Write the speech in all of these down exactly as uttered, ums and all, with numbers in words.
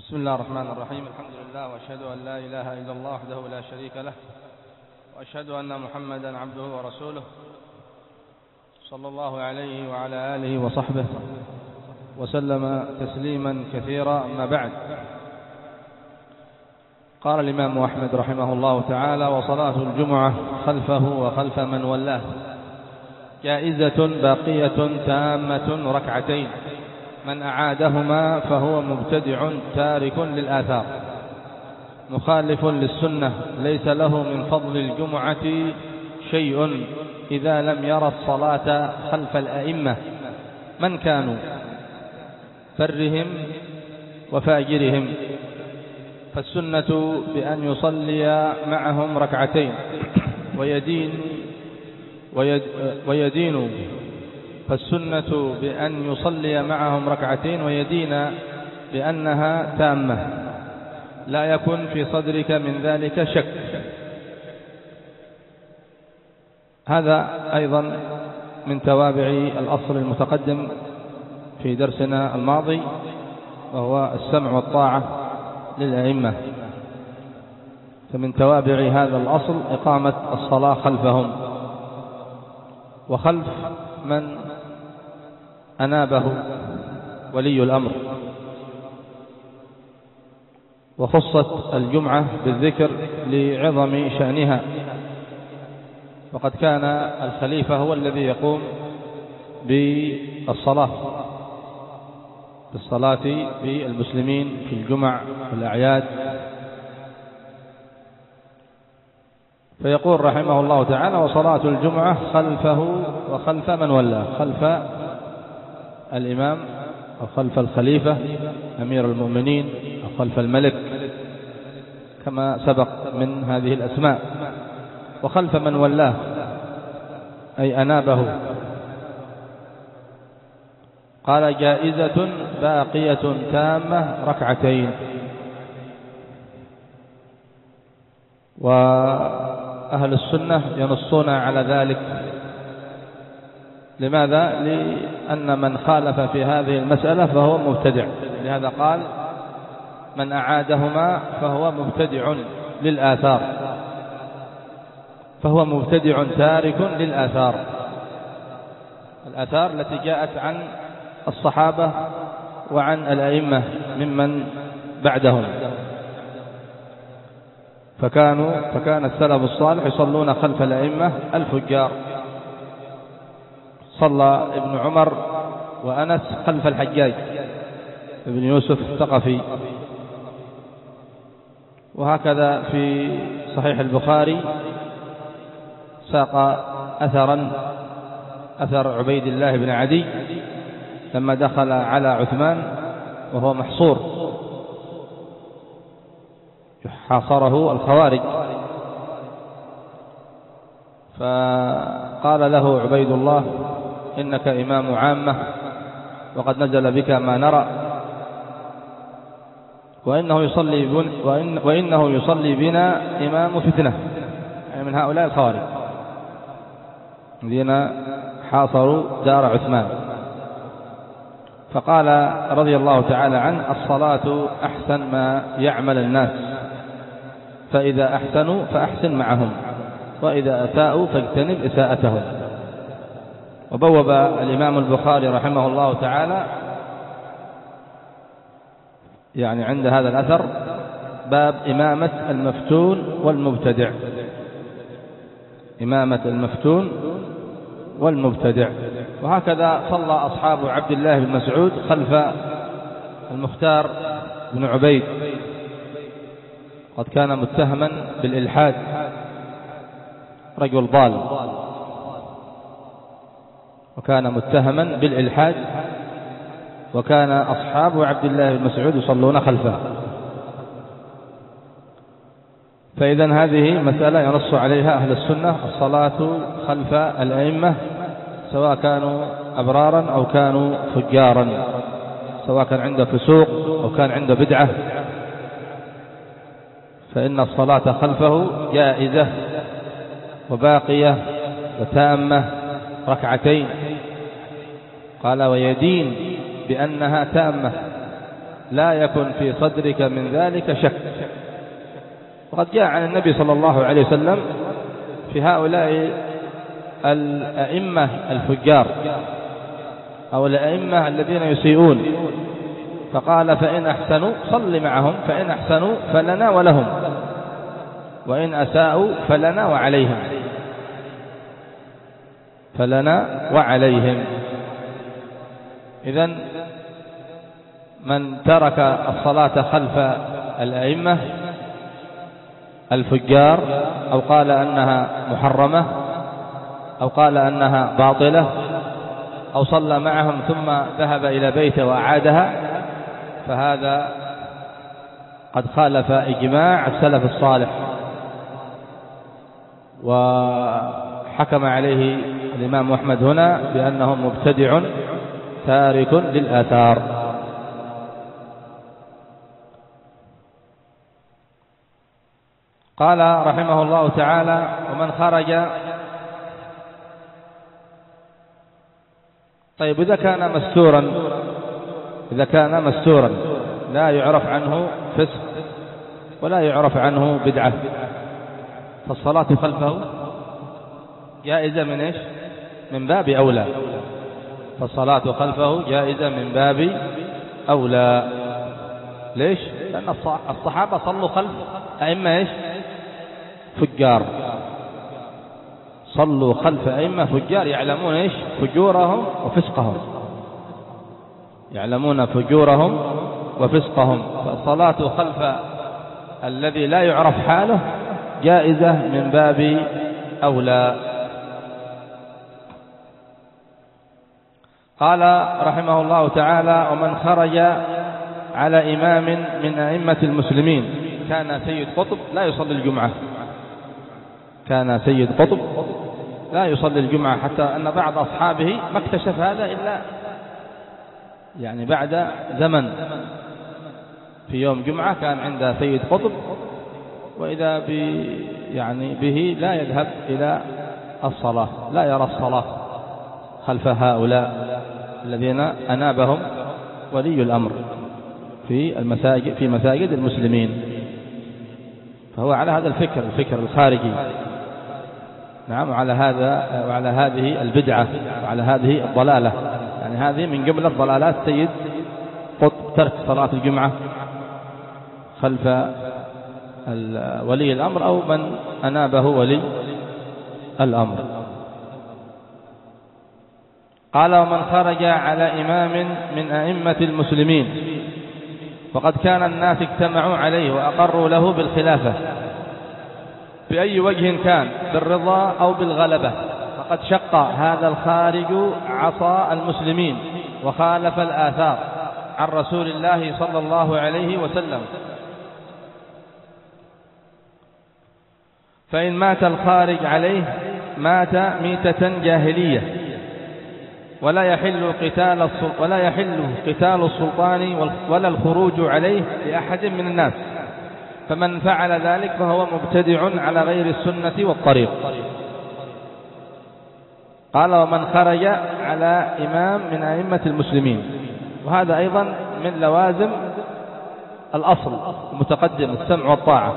بسم الله الرحمن الرحيم. الحمد لله وأشهد أن لا إله إلا الله وحده لا شريك له، وأشهد أن محمدا عبده ورسوله صلى الله عليه وعلى آله وصحبه وسلم تسليما كثيرا. أما بعد، قال الإمام أحمد رحمه الله تعالى: وصلاة الجمعة خلفه وخلف من ولاه جائزة باقية تامة ركعتين، من أعادهما فهو مبتدع تارك للآثار مخالف للسنة، ليس له من فضل الجمعة شيء إذا لم يرى الصلاة خلف الأئمة من كانوا فرهم وفاجرهم، فالسنة بأن يصلي معهم ركعتين ويدين ويد ويدين فالسنة بأن يصلي معهم ركعتين ويدين بأنها تامة، لا يكن في صدرك من ذلك شك. هذا أيضا من توابع الأصل المتقدم في درسنا الماضي، وهو السمع والطاعة للأئمة. فمن توابع هذا الأصل إقامة الصلاة خلفهم وخلف من أنابه ولي الأمر. وخصت الجمعة بالذكر لعظم شأنها، وقد كان الخليفة هو الذي يقوم بالصلاة بالصلاة بالمسلمين في الجمع والأعياد. فيقول رحمه الله تعالى: وصلاة الجمعة خلفه وخلف من ولاه، خلف الإمام أو خلف الخليفة أمير المؤمنين أو خلف الملك كما سبق من هذه الأسماء، وخلف من ولاه أي أنابه. قال: جائزة باقية تامة ركعتين. وأهل السنة ينصون على ذلك. لماذا؟ لأن من خالف في هذه المسألة فهو مبتدع، لهذا قال: من أعادهما فهو مبتدع للآثار، فهو مبتدع تارك للآثار، الآثار التي جاءت عن الصحابة وعن الأئمة ممن بعدهم. فكانوا فكان السلف الصالح يصلون خلف الأئمة الفجار. صلى ابن عمر وأنس خلف الحجاج ابن يوسف الثقفي. وهكذا في صحيح البخاري ساق أثرا أثر عبيد الله بن عدي لما دخل على عثمان وهو محصور، حاصره الخوارج، فقال له عبيد الله: إنك إمام عامة وقد نزل بك ما نرى، وإنه يصلي, بن وإن وإنه يصلي بنا إمام فتنة، يعني من هؤلاء الخوارج الذين حاصروا دار عثمان. فقال رضي الله تعالى عنه: الصلاة أحسن ما يعمل الناس، فإذا أحسنوا فأحسن معهم، وإذا أساءوا فاجتنب إساءتهم. وبوب الإمام البخاري رحمه الله تعالى يعني عند هذا الأثر باب إمامة المفتون والمبتدع، إمامة المفتون والمبتدع. وهكذا صلى أصحاب عبد الله بن مسعود خلف المختار بن عبيد، قد كان متهما بالإلحاد، رجل ضال، وكان متهما بالإلحاد، وكان أصحاب عبد الله بن مسعود يصلون خلفه. فإذا هذه مسألة ينص عليها أهل السنة: الصلاة خلف الأئمة سواء كانوا أبرارا أو كانوا فجارا، سواء كان عنده فسوق أو كان عنده بدعة، فإن الصلاة خلفه جائزة وباقية وتامة ركعتين. قال: ويدين بأنها تامة، لا يكن في صدرك من ذلك شك. وقد جاء عن النبي صلى الله عليه وسلم في هؤلاء الأئمة الفجار أو الأئمة الذين يسيئون، فقال فإن أحسنوا صل معهم، فإن أحسنوا فلنا ولهم، وإن أساءوا فلنا وعليهم، فلنا وعليهم. إذن من ترك الصلاة خلف الأئمة الفجار أو قال أنها محرمة أو قال أنها باطلة أو صلى معهم ثم ذهب إلى بيته وأعادها، فهذا قد خالف إجماع السلف الصالح، وحكم عليه الإمام أحمد هنا بأنه مبتدع تارك للآثار. قال رحمه الله تعالى: ومن خرج. طيب إذا كان مستورا إذا كان مستورا لا يعرف عنه فسق ولا يعرف عنه بدعة، فالصلاة خلفه جائزة من إيش؟ من باب أولى. فالصلاة خلفه جائزة من باب أولى. ليش؟ لأن الصحابة صلوا خلف أئمة إيش؟ فجار. صلوا خلف أئمة فجار يعلمون إيش؟ فجورهم وفسقهم، يعلمون فجورهم وفسقهم. فالصلاة خلف الذي لا يعرف حاله جائزة من باب أولى. قال رحمه الله تعالى: ومن خرج على إمام من أئمة المسلمين. كان سيد قطب لا يصلي الجمعة، كان سيد قطب لا يصلي الجمعة، حتى أن بعض أصحابه ما اكتشف هذا إلا يعني بعد زمن. في يوم جمعة كان عند سيد قطب، وإذا يعني به لا يذهب إلى الصلاة، لا يرى الصلاة خلف هؤلاء الذين أنابهم ولي الأمر في المساجد في مساجد المسلمين. فهو على هذا الفكر الفكر الخارجي، نعم، وعلى هذا وعلى هذه البدعة وعلى هذه الضلالة. يعني هذه من قبل الضلالات سيد قطب، ترك صلاة الجمعة خلف ولي الأمر أو من أنابه ولي الأمر. قال: ومن خرج على إمام من أئمة المسلمين فقد كان الناس اجتمعوا عليه وأقروا له بالخلافة بأي وجه كان، بالرضا أو بالغلبة، فقد شق هذا الخارج عصا المسلمين وخالف الآثار عن رسول الله صلى الله عليه وسلم. فإن مات الخارج عليه مات ميتة جاهلية، ولا يحل قتال ولا يحل قتال السلطان ولا الخروج عليه لأحد من الناس، فمن فعل ذلك فهو مبتدع على غير السنة والطريق. قال: ومن خرج على إمام من أئمة المسلمين. وهذا أيضا من لوازم الأصل المتقدم السمع والطاعة.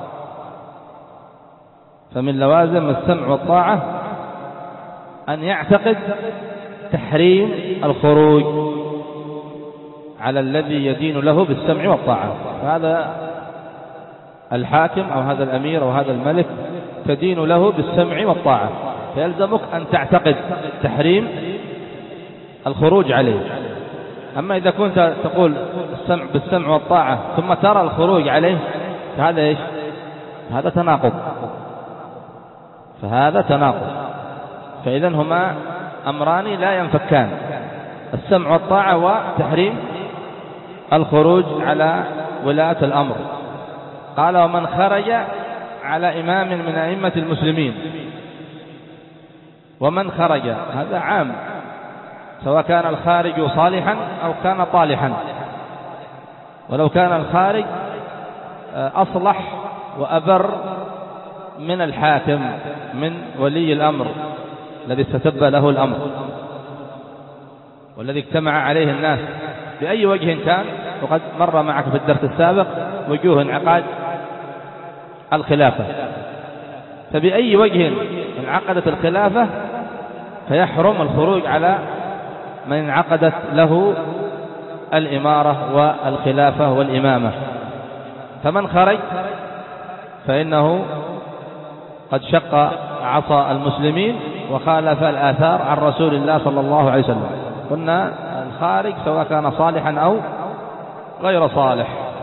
فمن لوازم السمع والطاعة أن يعتقد تحريم الخروج على الذي يدين له بالسمع والطاعة. هذا الحاكم أو هذا الأمير أو هذا الملك تدين له بالسمع والطاعة، فيلزمك أن تعتقد تحريم الخروج عليه. أما إذا كنت تقول السمع بالسمع والطاعة ثم ترى الخروج عليه فهذا إيش؟ هذا تناقض، فهذا تناقض. فإذن هما أمران لا ينفكان: السمع والطاعة وتحريم الخروج على ولاة الأمر. قال: ومن خرج على إمام من أئمة المسلمين. ومن خرج هذا عام، سواء كان الخارج صالحا أو كان طالحا. ولو كان الخارج أصلح وأبر من الحاكم من ولي الأمر الذي استتب له الأمر والذي اجتمع عليه الناس بأي وجه كان، وقد مر معك في الدرس السابق وجوه انعقاد الخلافة. فبأي وجه انعقدت الخلافة فيحرم الخروج على من انعقدت له الإمارة والخلافة والإمامة. فمن خرج فإنه قد شق عصا المسلمين وخالف الآثار عن رسول الله صلى الله عليه وسلم. قلنا الخارج سواء كان صالحا أو غير صالح.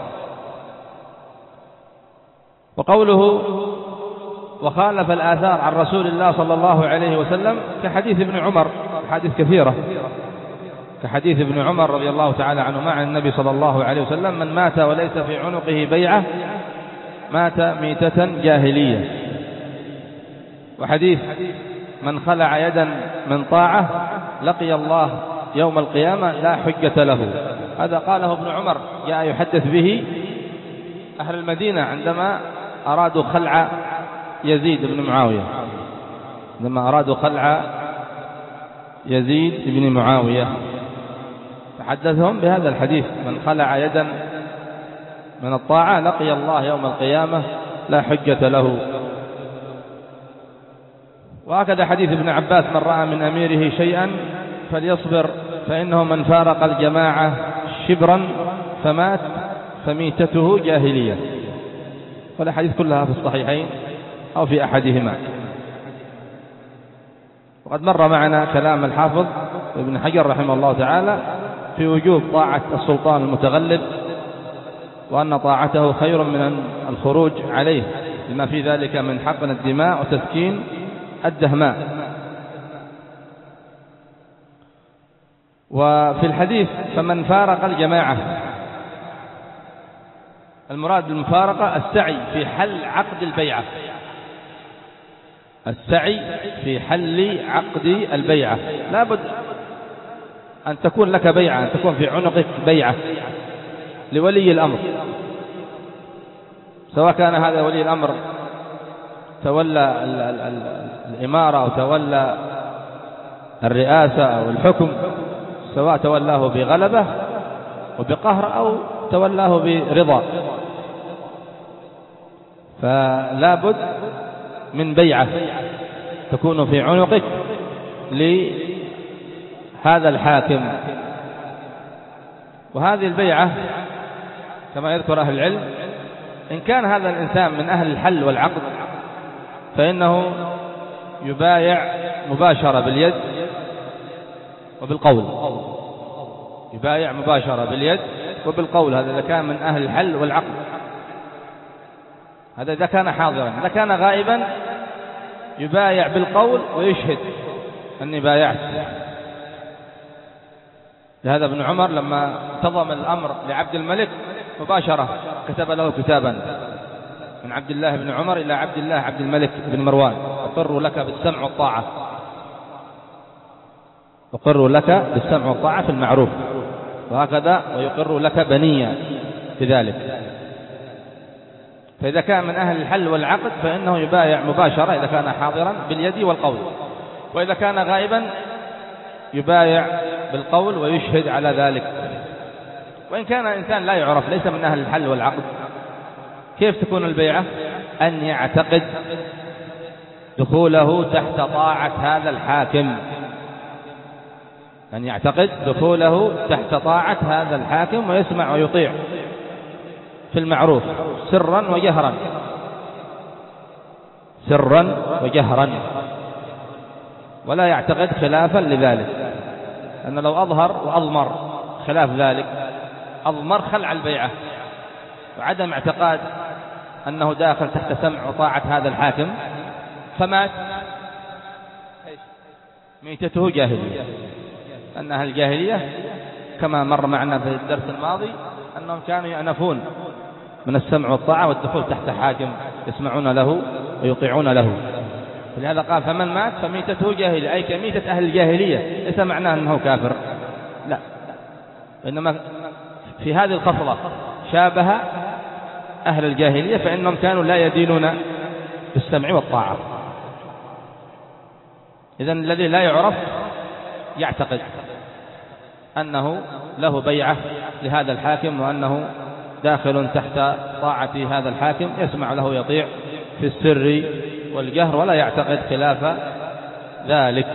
وقوله وخالف الآثار عن رسول الله صلى الله عليه وسلم كحديث ابن عمر، حديث كثيرة، كحديث ابن عمر رضي الله تعالى عنه مع النبي صلى الله عليه وسلم: من مات وليس في عنقه بيعة مات ميتة جاهلية. وحديث من خلع يدا من طاعة لقي الله يوم القيامة لا حجة له. هذا قاله ابن عمر، جاء يحدث به أهل المدينة عندما أرادوا خلع يزيد بن معاوية، عندما أرادوا خلع يزيد بن معاوية فحدثهم بهذا الحديث: من خلع يدا من الطاعة لقي الله يوم القيامة لا حجة له. وهكذا حديث ابن عباس: من رأى من أميره شيئا فليصبر فإنه من فارق الجماعة شبرا فمات فميتته جاهلية. والأحاديث كلها في الصحيحين أو في أحدهما. وقد مر معنا كلام الحافظ ابن حجر رحمه الله تعالى في وجوب طاعة السلطان المتغلب، وأن طاعته خير من الخروج عليه لما في ذلك من حقن الدماء وتسكين الدهماء. وفي الحديث فمن فارق الجماعة، المراد بالمفارقة السعي في حل عقد البيعة، السعي في حل عقد البيعة. لا بد أن تكون لك بيعة، أن تكون في عنقك بيعة لولي الأمر، سواء كان هذا ولي الأمر تولى الإمارة أو تولى الرئاسة أو الحكم، سواء تولاه بغلبة وبقهر أو تولاه برضا، فلا بد من بيعة تكون في عنقك لهذا الحاكم. وهذه البيعة كما يذكر أهل العلم، إن كان هذا الإنسان من أهل الحل والعقد فإنه يبايع مباشرة باليد وبالقول، يبايع مباشرة باليد وبالقول. هذا إذا كان من أهل الحل والعقد، هذا إذا كان حاضرا. إذا كان غائبا يبايع بالقول ويشهد أني بايعت. لهذا ابن عمر لما انتظم الأمر لعبد الملك مباشرة كتب له كتابا من عبد الله بن عمر إلى عبد الله عبد الملك بن مروان: أقر لك بالسمع والطاعة، أقر لك بالسمع والطاعة في المعروف، وهكذا ويقر لك بنيا بذلك. فإذا كان من أهل الحل والعقد فإنه يبايع مباشرة إذا كان حاضرا باليد والقول، وإذا كان غائبا يبايع بالقول ويشهد على ذلك. وإن كان إنسان لا يعرف ليس من أهل الحل والعقد، كيف تكون البيعة؟ أن يعتقد دخوله تحت طاعة هذا الحاكم، أن يعتقد دخوله تحت طاعة هذا الحاكم ويسمع ويطيع في المعروف سرا وجهرا، سرا وجهرا، ولا يعتقد خلافا لذلك. أن لو أظهر وأضمر خلاف ذلك، أضمر خلع البيعة وعدم اعتقاد أنه داخل تحت سمع وطاعة هذا الحاكم، فمات ميتته جاهلية. أن أهل الجاهلية كما مر معنا في الدرس الماضي أنهم كانوا يأنفون من السمع والطاعة والدخول تحت حاكم يسمعون له ويطيعون له. لهذا قال فمن مات فميتته جاهلية، أي كميتة أهل الجاهلية، ليس معناه أنه كافر، لا، إنما في هذه الخصلة شابه أهل الجاهلية، فإنهم كانوا لا يدينون بالسمع والطاعة. إذن الذي لا يعرف يعتقد أنه له بيعة لهذا الحاكم وأنه داخل تحت طاعة هذا الحاكم، يسمع له يطيع في السر والجهر ولا يعتقد خلاف ذلك.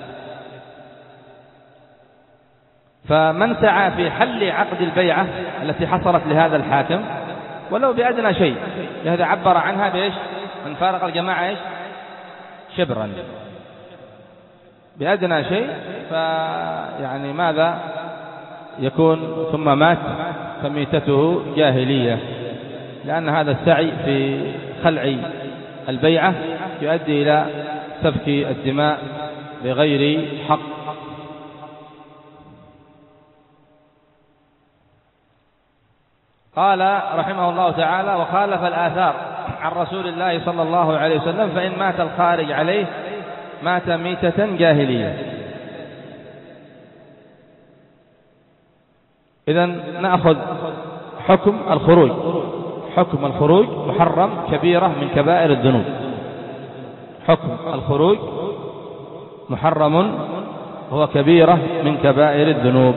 فمن سعى في حل عقد البيعة التي حصلت لهذا الحاكم ولو بأدنى شيء، لهذا عبر عنها بإيش؟ من فارق الجماعة إيش؟ شبرا، بأدنى شيء. فيعني ماذا يكون؟ ثم مات فميتته جاهلية، لأن هذا السعي في خلع البيعة يؤدي إلى سفك الدماء بغير حق. قال رحمه الله تعالى: وخالف الآثار عن رسول الله صلى الله عليه وسلم فإن مات الخارج عليه مات ميتة جاهلية. إذن نأخذ حكم الخروج. حكم الخروج محرم، كبيرة من كبائر الذنوب. حكم الخروج محرم هو كبيرة من كبائر الذنوب.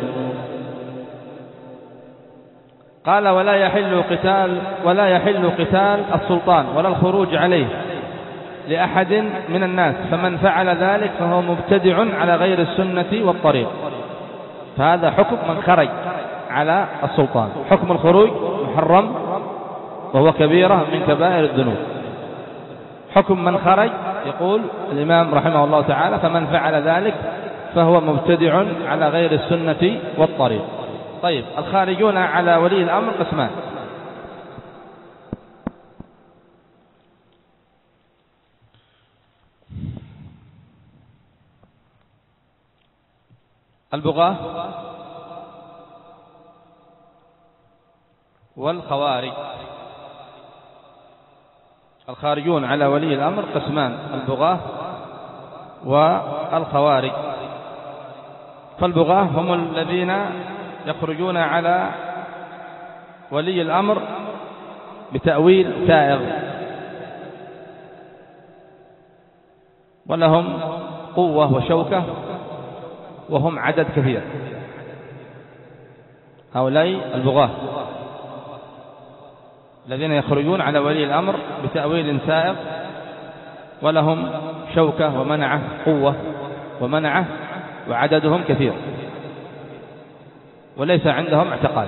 قال: ولا يحل قتال ولا يحل قتال السلطان ولا الخروج عليه لأحد من الناس، فمن فعل ذلك فهو مبتدع على غير السنة والطريق. فهذا حكم من خرج على السلطان. حكم الخروج محرم وهو كبيرة من كبائر الذنوب. حكم من خرج، يقول الإمام رحمه الله تعالى: فمن فعل ذلك فهو مبتدع على غير السنة والطريق. طيب، الخارجون على ولي الأمر قسمان: البغاة والخوارج. الخارجون على ولي الأمر قسمان: البغاة والخوارج. فالبغاة هم الذين يخرجون على ولي الأمر بتأويل سائغ، ولهم قوة وشوكة وهم عدد كثير. هؤلاء البغاة الذين يخرجون على ولي الأمر بتأويل سائغ ولهم شوكة ومنعة، قوة ومنعة، وعددهم كثير وليس عندهم اعتقاد.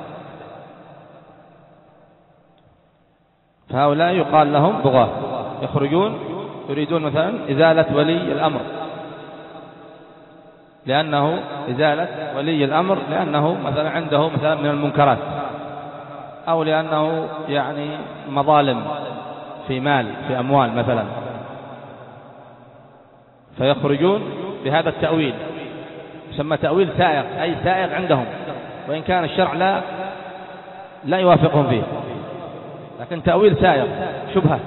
فهؤلاء يقال لهم بغاة، يخرجون يريدون مثلا إزالة ولي الأمر، لأنه إزالة ولي الأمر لأنه مثلا عنده مثلا من المنكرات، أو لأنه يعني مظالم في مال في أموال مثلا، فيخرجون بهذا التأويل، يسمى تأويل سائغ، أي سائغ عندهم، وإن كان الشرع لا لا يوافقهم فيه، لكن تأويل سائغ شبهة،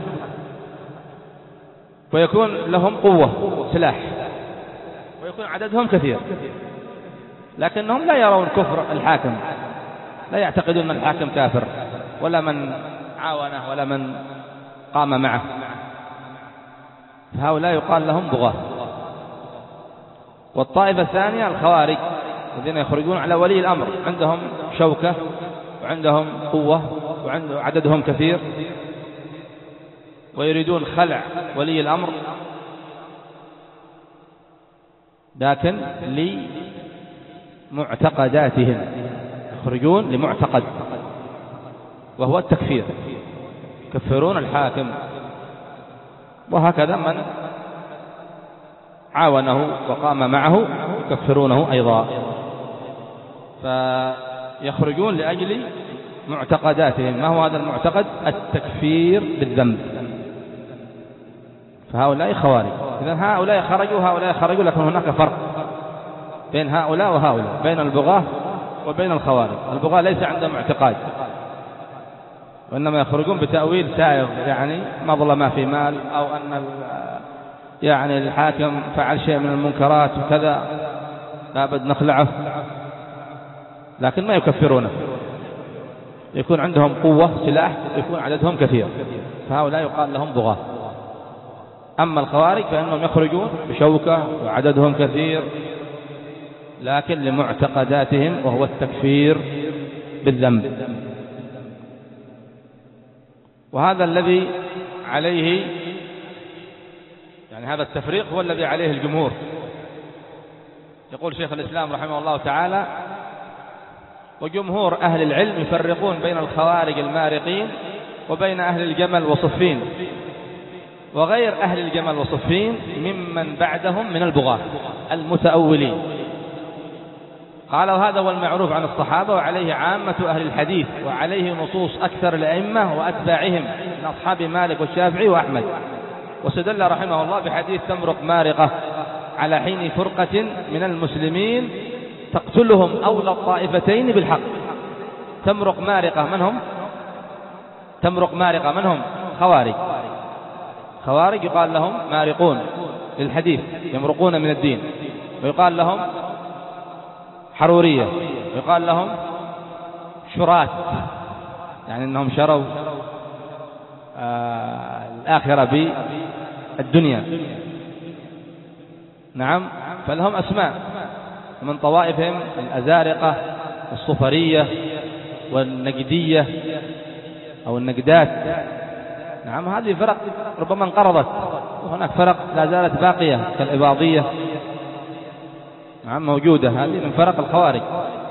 ويكون لهم قوة سلاح، ويكون عددهم كثير، لكنهم لا يرون كفر الحاكم، لا يعتقدون أن الحاكم كافر ولا من عاونه ولا من قام معه. فهؤلاء يقال لهم بغاة. والطائفة الثانية الخوارج الذين يخرجون على ولي الأمر، عندهم شوكة وعندهم قوة وعددهم كثير، ويريدون خلع ولي الأمر، لكن لمعتقداتهم، يخرجون لمعتقد وهو التكفير، يكفرون الحاكم، وهكذا من عاونه وقام معه يكفرونه أيضا. فيخرجون لأجل معتقداتهم. ما هو هذا المعتقد؟ التكفير بالذنب. فهؤلاء خوارج. إذن هؤلاء خرجوا هؤلاء خرجوا، لكن هناك فرق بين هؤلاء وهؤلاء، بين البغاة وبين الخوارج. البغاة ليس عندهم اعتقاد، وإنما يخرجون بتأويل سائغ، يعني مظلمة في مال، أو أن يعني الحاكم فعل شيء من المنكرات وكذا لابد نخلعه، لكن ما يكفرونه، يكون عندهم قوة سلاح، يكون عددهم كثير، فهؤلاء يقال لهم بغاة. أما الخوارج فإنهم يخرجون بشوكة وعددهم كثير، لكن لمعتقداتهم وهو التكفير بالذنب. وهذا الذي عليه يعني هذا التفريق هو الذي عليه الجمهور. يقول شيخ الإسلام رحمه الله تعالى: وجمهور أهل العلم يفرقون بين الخوارج المارقين وبين أهل الجمل وصفين وغير أهل الجمل وصفين ممن بعدهم من البغاة المتأولين. قالوا هذا هو المعروف عن الصحابة وعليه عامة أهل الحديث وعليه نصوص أكثر الأئمة وأتباعهم من أصحاب مالك والشافعي وأحمد. واستدل رحمه الله بحديث تمرق مارقة على حين فرقة من المسلمين تقتلهم أولى الطائفتين بالحق. تمرق مارقة من هم؟ تمرق مارقة من هم؟ خوارج. خوارج يقال لهم مارقون للحديث، يمرقون من الدين، ويقال لهم حرورية، ويقال لهم شرات، يعني أنهم شروا آه الآخرة بالدنيا. نعم، فلهم أسماء. من طوائفهم الأزارقة والصفرية والنجدية أو النجدات. نعم، هذه فرق ربما انقرضت، وهناك فرق لا زالت باقية كالإباضية. نعم، موجودة، هذه من فرق الخوارج.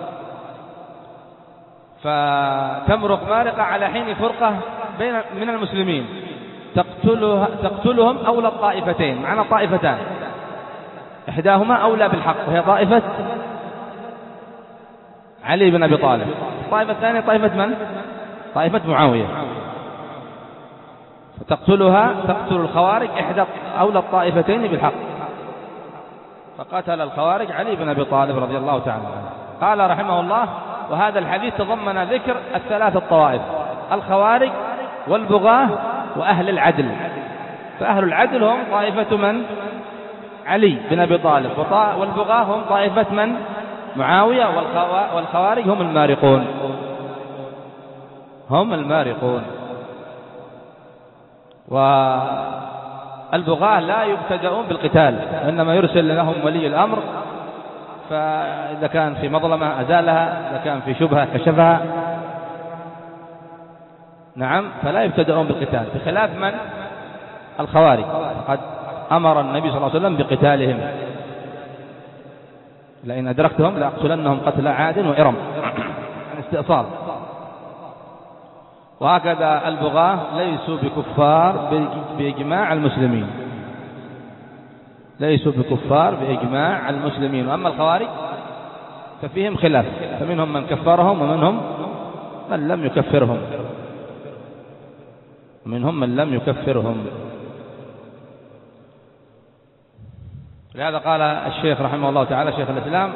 فتمرق مارقة على حين فرقة بين من المسلمين تقتلها تقتلهم أولى الطائفتين، معنا طائفتان، إحداهما أولى بالحق وهي طائفة علي بن أبي طالب. الطائفة الثانية طائفة من؟ طائفة معاوية. فتقتلها تقتل الخوارج إحدى أولى الطائفتين بالحق. فقتل الخوارج علي بن أبي طالب رضي الله تعالى عنه. قال رحمه الله: وهذا الحديث تضمن ذكر الثلاث الطوائف: الخوارج والبغاة وأهل العدل. فأهل العدل هم طائفة من؟ علي بن أبي طالب. والبغاة هم طائفة من؟ معاوية. والخوارج هم المارقون، هم المارقون. والبغاة لا يبتدؤون بالقتال، إنما يرسل لهم ولي الأمر، فإذا كان في مظلمة أزالها، إذا كان في شبهة كشفها. نعم، فلا يبتدؤون بالقتال، بخلاف من؟ الخوارج. قد أمر النبي صلى الله عليه وسلم بقتالهم: لئن أدركتهم لأقتلنهم قتل عاد وإرم، استئصال. وهكذا البغاة ليسوا بكفار بإجماع المسلمين، ليسوا بكفار بإجماع المسلمين. وأما الخوارج ففيهم خلاف، فمنهم من كفرهم ومنهم من لم يكفرهم، منهم من لم يكفرهم. لهذا قال الشيخ رحمه الله تعالى شيخ الإسلام: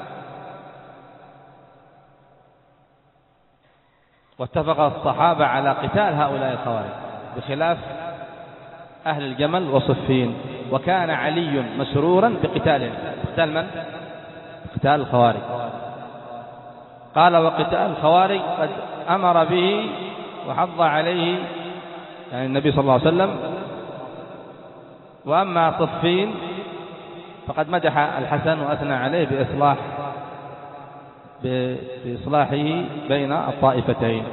واتفق الصحابة على قتال هؤلاء الخوارج بخلاف أهل الجمل وصفين. وكان علي مسرورا بقتالهم. قتال من؟ قتال الخوارج. قال: وقتال الخوارج قد أمر به وحض عليه يعني النبي صلى الله عليه وسلم. وأما صفين فقد مدح الحسن وأثنى عليه بإصلاح بإصلاحه بين الطائفتين.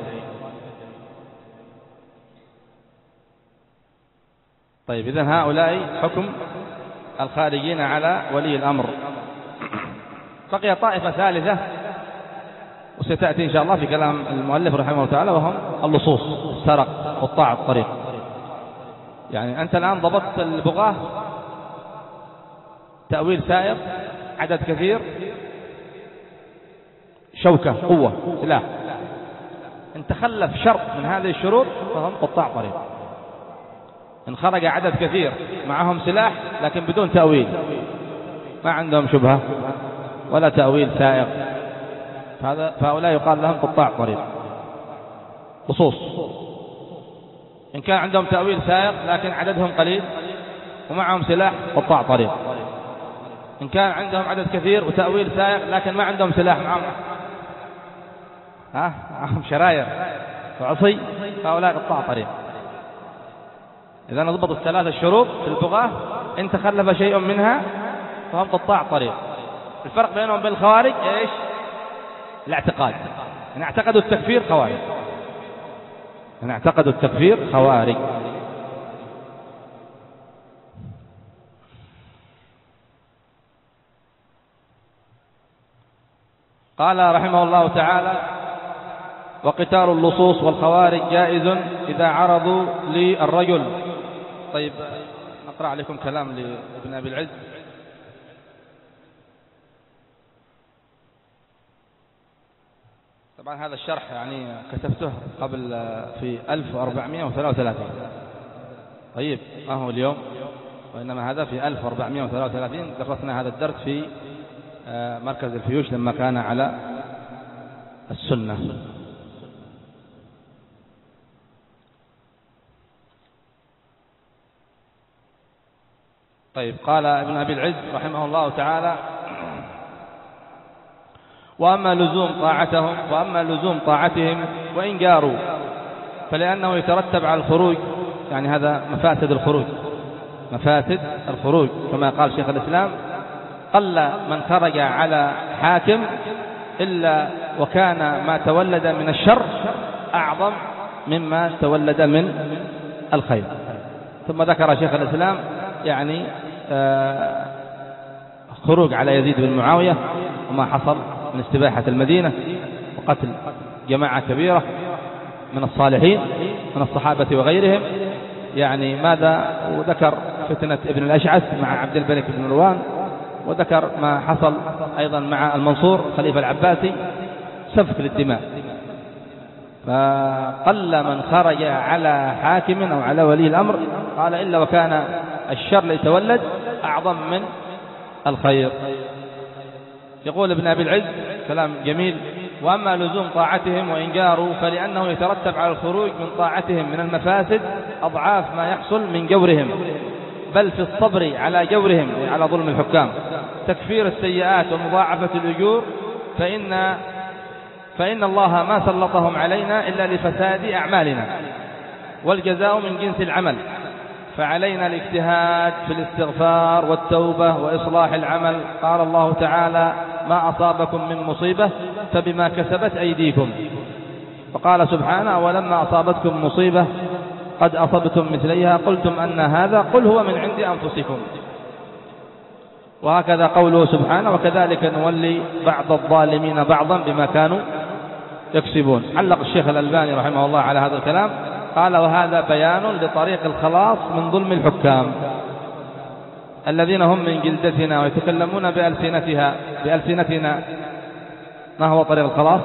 طيب، إذن هؤلاء حكم الخارجين على ولي الأمر. بقي طائفة ثالثة وستأتي إن شاء الله في كلام المؤلف رحمه الله تعالى، وهم اللصوص، السرق، قطاع الطريق. يعني أنت الآن ضبطت البغاة تأويل سائر، عدد كثير، شوكة، قوة، سلاح. إن تخلف شرط من هذه الشروط فهم قطاع طريق. إن خرج عدد كثير معهم سلاح لكن بدون تأويل، ما عندهم شبهة ولا تأويل سائر، فهؤلاء يقال لهم قطاع طريق خصوص. إن كان عندهم تأويل سائر لكن عددهم قليل ومعهم سلاح، قطاع طريق. إن كان عندهم عدد كثير وتأويل سائر لكن ما عندهم سلاح، معهم ها معهم شراير وعصي، فهؤلاء قطاع طريق. إذا نضبط الثلاث الشروط في البغاة، إن تخلف شيء منها فهم قطاع طريق. الفرق بينهم وبين الخوارج إيش؟ الاعتقاد. إن اعتقدوا التكفير خوارج، إن اعتقدوا التكفير خوارج. قال رحمه الله تعالى: وقتال اللصوص والخوارج جائز إذا عرضوا للرجل. طيب أقرأ عليكم كلام لابن أبي العز. طبعا هذا الشرح يعني كتبته قبل في ألف وأربعمائة وثلاثة وثلاثين. طيب ما هو اليوم، وإنما هذا في ألف وأربعمائة وثلاثة وثلاثين درسنا هذا الدرس في مركز الفيوش لما كان على السنة. طيب قال ابن أبي العز رحمه الله تعالى: وأما لزوم طاعتهم وأما لزوم طاعتهم وإن جاروا فلأنه يترتب على الخروج، يعني هذا مفاسد الخروج، مفاسد الخروج كما قال شيخ الإسلام: قل من خرج على حاكم إلا وكان ما تولد من الشر أعظم مما تولد من الخير. ثم ذكر شيخ الإسلام يعني آه خروج على يزيد بن معاوية وما حصل من استباحة المدينة وقتل جماعة كبيرة من الصالحين من الصحابة وغيرهم، يعني ماذا، وذكر فتنة ابن الأشعث مع عبد الملك بن مروان، وذكر ما حصل أيضا مع المنصور خليفة العباسي، سفك للدماء. فقل من خرج على حاكم أو على ولي الأمر قال إلا وكان الشر يتولد أعظم من الخير. يقول ابن أبي العز كلام جميل: وأما لزوم طاعتهم وإن جاروا فلأنه يترتب على الخروج من طاعتهم من المفاسد أضعاف ما يحصل من جورهم، بل في الصبر على جورهم على ظلم الحكام تكفير السيئات ومضاعفة الأجور، فإن فإن الله ما سلطهم علينا إلا لفساد أعمالنا، والجزاء من جنس العمل، فعلينا الاجتهاد في الاستغفار والتوبة وإصلاح العمل. قال الله تعالى: ما أصابكم من مصيبة فبما كسبت أيديكم. وقال سبحانه: ولما أصابتكم مصيبة قد أصبتم مثليها قلتم أن هذا قل هو من عند أنفسكم. وهكذا قوله سبحانه: وكذلك نولي بعض الظالمين بعضا بما كانوا يكسبون. علق الشيخ الألباني رحمه الله على هذا الكلام قال: وهذا بيان لطريق الخلاص من ظلم الحكام الذين هم من جلدتنا ويتكلمون بألسنتها بألسنتنا. ما هو طريق الخلاص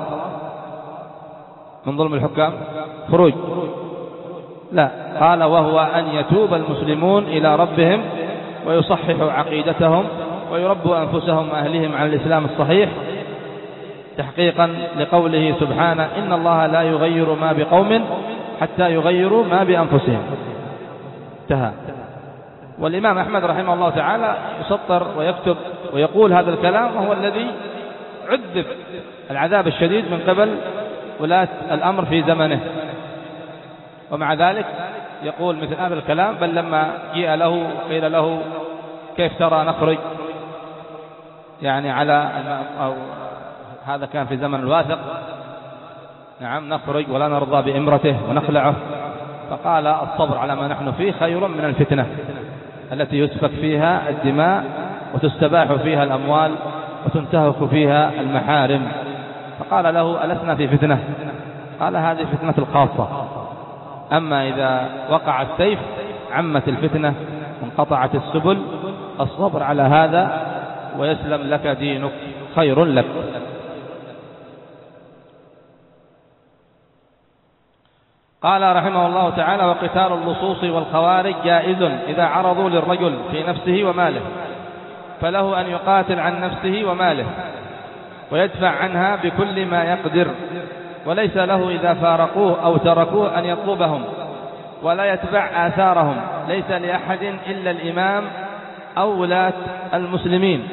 من ظلم الحكام؟ خروج؟ لا، قال: وهو أن يتوب المسلمون إلى ربهم ويصححوا عقيدتهم ويربوا أنفسهم وأهلهم على الإسلام الصحيح، تحقيقا لقوله سبحانه: إن الله لا يغير ما بقوم حتى يغيروا ما بأنفسهم. انتهى. والإمام أحمد رحمه الله تعالى يسطر ويكتب ويقول هذا الكلام، وهو الذي عذب العذاب الشديد من قبل ولاة الأمر في زمنه، ومع ذلك يقول مثل هذا الكلام. بل لما جاء له قيل له: كيف ترى نخرج يعني على أو هذا كان في زمن الواثق، نعم نخرج ولا نرضى بإمرته ونخلعه، فقال: الصبر على ما نحن فيه خير من الفتنة التي يسفك فيها الدماء وتستباح فيها الأموال وتنتهك فيها المحارم. فقال له: ألسنا في فتنة؟ قال: هذه فتنة الخاصة، أما إذا وقع السيف عمت الفتنة وانقطعت السبل، الصبر على هذا ويسلم لك دينك خير لك. قال رحمه الله تعالى: وقتال اللصوص والخوارج جائز إذا عرضوا للرجل في نفسه وماله، فله أن يقاتل عن نفسه وماله ويدفع عنها بكل ما يقدر، وليس له إذا فارقوه أو تركوه أن يطلبهم ولا يتبع آثارهم، ليس لأحد إلا الإمام أو ولاة المسلمين،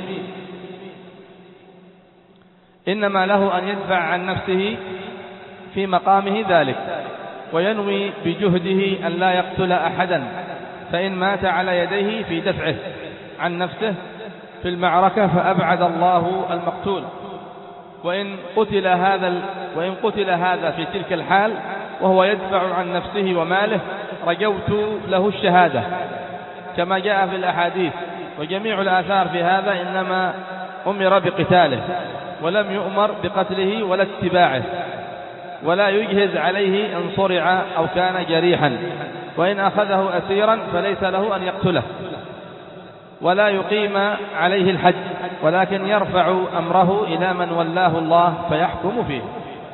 إنما له أن يدفع عن نفسه في مقامه ذلك، وينوي بجهده أن لا يقتل أحدا، فإن مات على يديه في دفعه عن نفسه في المعركة فأبعد الله المقتول وإن قتل هذا وإن قتل هذا في تلك الحال وهو يدفع عن نفسه وماله رجوت له الشهادة كما جاء في الأحاديث. وجميع الآثار في هذا إنما أمر بقتاله ولم يؤمر بقتله ولا اتباعه، ولا يجهز عليه إن صرع أو كان جريحا. وإن أخذه أسيرا فليس له أن يقتله ولا يقيم عليه الحج، ولكن يرفع أمره إلى من ولاه الله فيحكم فيه.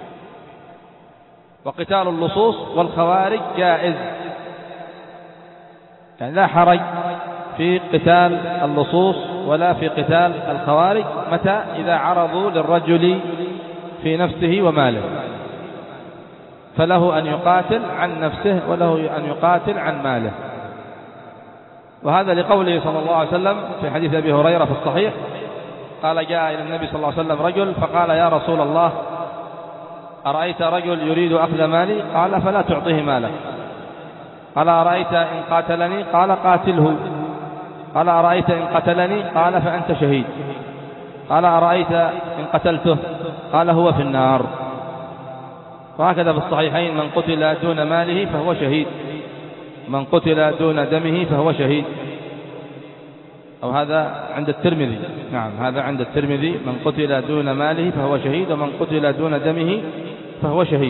وقتال اللصوص والخوارج جائز، يعني لا حرج في قتال اللصوص ولا في قتال الخوارج متى إذا عرضوا للرجل في نفسه وماله، فله أن يقاتل عن نفسه وله أن يقاتل عن ماله. وهذا لقوله صلى الله عليه وسلم في حديث أبي هريرة في الصحيح قال جاء إلى النبي صلى الله عليه وسلم رجل فقال يا رسول الله أرأيت رجل يريد أخذ مالي؟ قال فلا تعطيه مالك. قال أرأيت إن قاتلني؟ قال قاتله. قال أرأيت إن قتلني؟ قال فأنت شهيد. قال أرأيت إن قتلته؟ قال هو في النار. وهكذا في الصحيحين من قتل دون ماله فهو شهيد، من قتل دون دمه فهو شهيد. أو هذا عند الترمذي، نعم هذا عند الترمذي، من قتل دون ماله فهو شهيد، ومن قتل دون دمه فهو شهيد.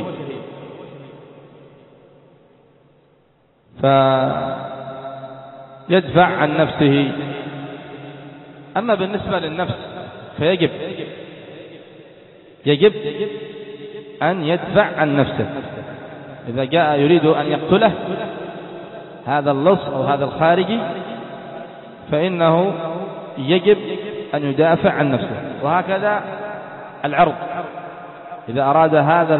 فيدفع عن نفسه. أما بالنسبة للنفس فيجب يجب أن يدفع عن نفسه. إذا جاء يريد أن يقتله هذا اللص أو هذا الخارجي فإنه يجب أن يدافع عن نفسه. وهكذا العرض، إذا أراد هذا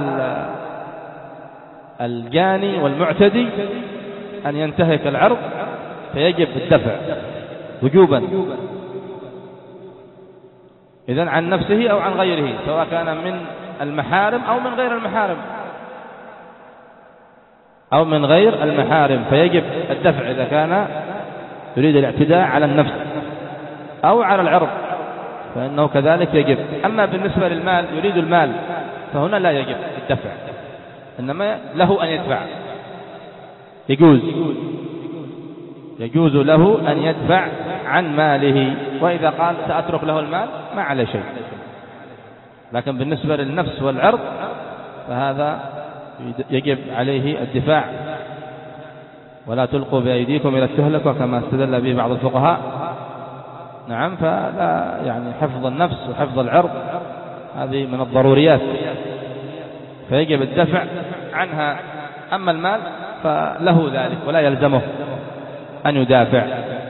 الجاني والمعتدي أن ينتهك العرض فيجب الدفع وجوبا، إذن عن نفسه أو عن غيره، سواء كان من المحارم أو من غير المحارم أو من غير المحارم، فيجب الدفع إذا كان يريد الاعتداء على النفس أو على العرض فإنه كذلك يجب. أما بالنسبة للمال يريد المال فهنا لا يجب الدفع، إنما له أن يدفع، يجوز يجوز له أن يدفع عن ماله. وإذا قال سأترك له المال ما عليه شيء. لكن بالنسبة للنفس والعرض فهذا يجب عليه الدفاع. ولا تلقوا بأيديكم إلى التهلكة كما استدل به بعض الفقهاء. نعم، فلا يعني حفظ النفس وحفظ العرض هذه من الضروريات، فيجب الدفع عنها. أما المال فله ذلك ولا يلزمه أن يدافع.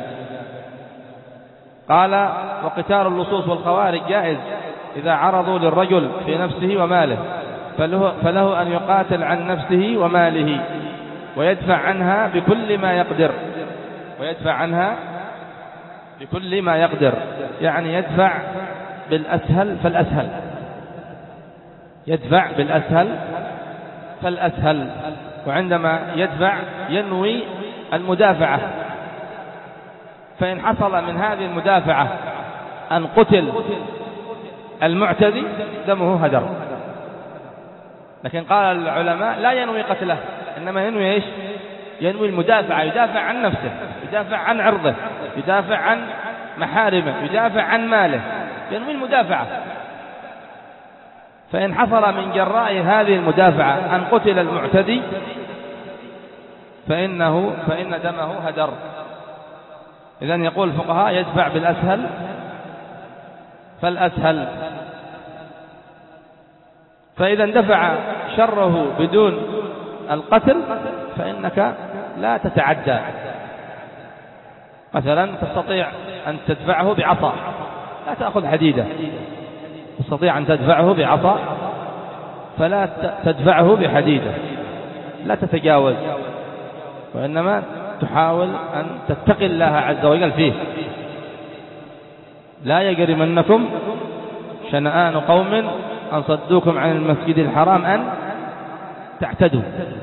قال وقتال اللصوص والخوارج جائز إذا عرضوا للرجل في نفسه وماله، فله, فله أن يقاتل عن نفسه وماله ويدفع عنها بكل ما يقدر ويدفع عنها بكل ما يقدر يعني يدفع بالأسهل فالأسهل يدفع بالأسهل فالأسهل وعندما يدفع ينوي المدافعة، فإن حصل من هذه المدافعة أن قتل المعتدي دمه هدر. لكن قال العلماء لا ينوي قتله، إنما ينوي إيش؟ ينوي المدافعة، يدافع عن نفسه، يدافع عن عرضه، يدافع عن محارمه، يدافع عن ماله، ينوي المدافعة. فإن حصل من جراء هذه المدافعة أن قتل المعتدي فإنه فإن دمه هدر. إذن يقول الفقهاء يدفع بالأسهل فالأسهل. فإذا اندفع شره بدون القتل فإنك لا تتعدى. مثلا تستطيع أن تدفعه بعصا، لا تأخذ حديدة، تستطيع أن تدفعه بعصا فلا تدفعه بحديدة، لا تتجاوز، وإنما تحاول أن تتقي الله عز وجل فيه. لا يجرمنكم شنآن قوم أن صدوكم عن المسجد الحرام أن تعتدوا.